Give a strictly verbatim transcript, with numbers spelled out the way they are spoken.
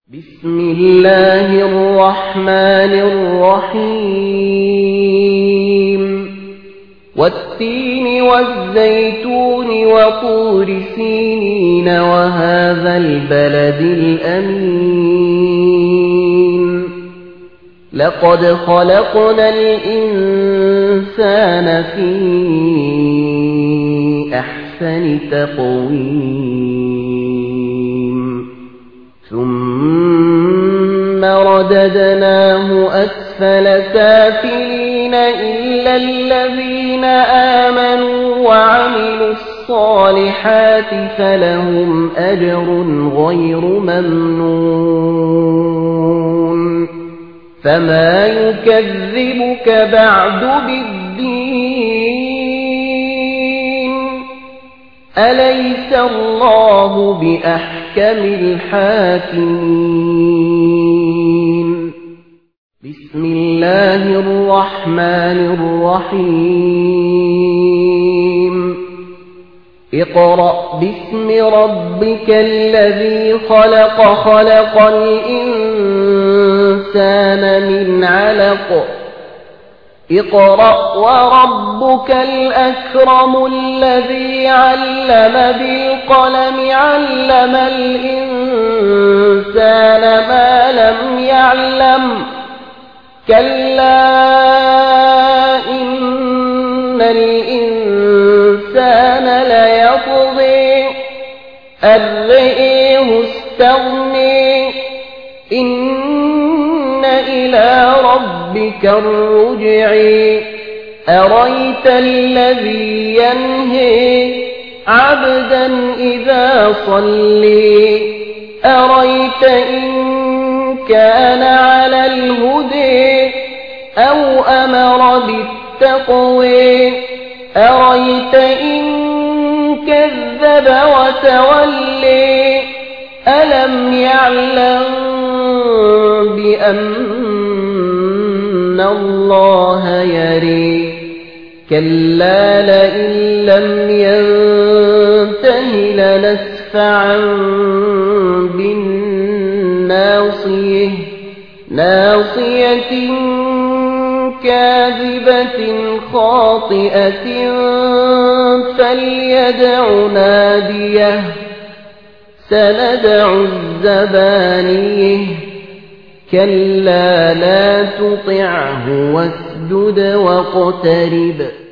بسم الله الرحمن الرحيم والتين والزيتون وطور سينين وهذا البلد الأمين لقد خلقنا الإنسان في أحسن تقويم ثم رددناه أسفل سافلين إلا الذين آمنوا وعملوا الصالحات فلهم أجر غير ممنون فما يكذبك بعد بالدين أليس الله بأحكم الحاكمين بسم الله الرحمن الرحيم اقرأ باسم ربك الذي خلق خلق الإنسان من علق اقرأ وربك الأكرم الذي علم بالقلم علم الإنسان ما لم يعلم كلا إن الإنسان ليطغي أن رآه استغنى إن إلى ربك الرجع أريت الذي ينهي عبدا إذا صلي أريت إن كان على الهدى أو أمر بالتقوى أريت إن كذب وتولي ألم يعلم بأن الله يري كلا لئن لم ينته لنسفعا بالناصية ناصية كاذبة خاطئة فليدع ناديه سندع الزبانية كلا لا تطعه واسجد واقترب